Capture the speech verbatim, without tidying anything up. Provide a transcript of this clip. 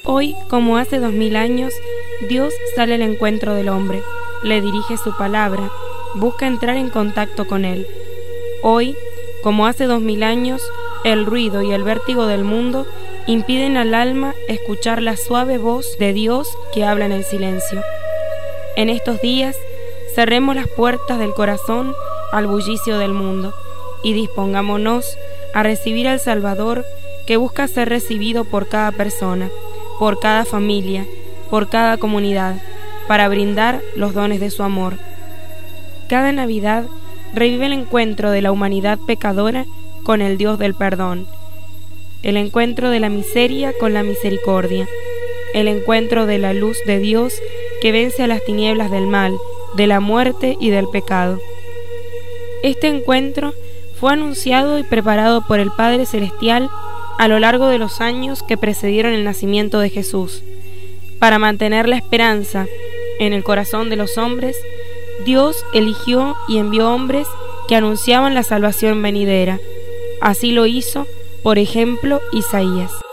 Hoy, como hace dos mil años, Dios sale al encuentro del hombre, le dirige su palabra, busca entrar en contacto con él. Hoy, como hace dos mil años, el ruido y el vértigo del mundo impiden al alma escuchar la suave voz de Dios que habla en el silencio. En estos días, cerremos las puertas del corazón al bullicio del mundo y dispongámonos a recibir al Salvador que busca ser recibido por cada persona, por cada familia, por cada comunidad, para brindar los dones de su amor. Cada Navidad revive el encuentro de la humanidad pecadora con el Dios del perdón, el encuentro de la miseria con la misericordia, el encuentro de la luz de Dios que vence a las tinieblas del mal, de la muerte y del pecado. Este encuentro fue anunciado y preparado por el Padre Celestial a lo largo de los años que precedieron el nacimiento de Jesús. Para mantener la esperanza en el corazón de los hombres, Dios eligió y envió hombres que anunciaban la salvación venidera. Así lo hizo, por ejemplo, Isaías.